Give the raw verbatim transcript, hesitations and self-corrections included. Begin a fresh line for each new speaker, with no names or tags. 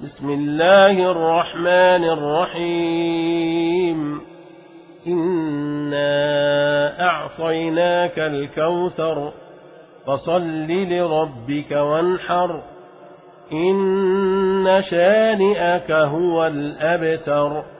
بسم الله الرحمن الرحيم إنا أعطيناك الكوثر فصل لربك وانحر إن شانئك هو الأبتر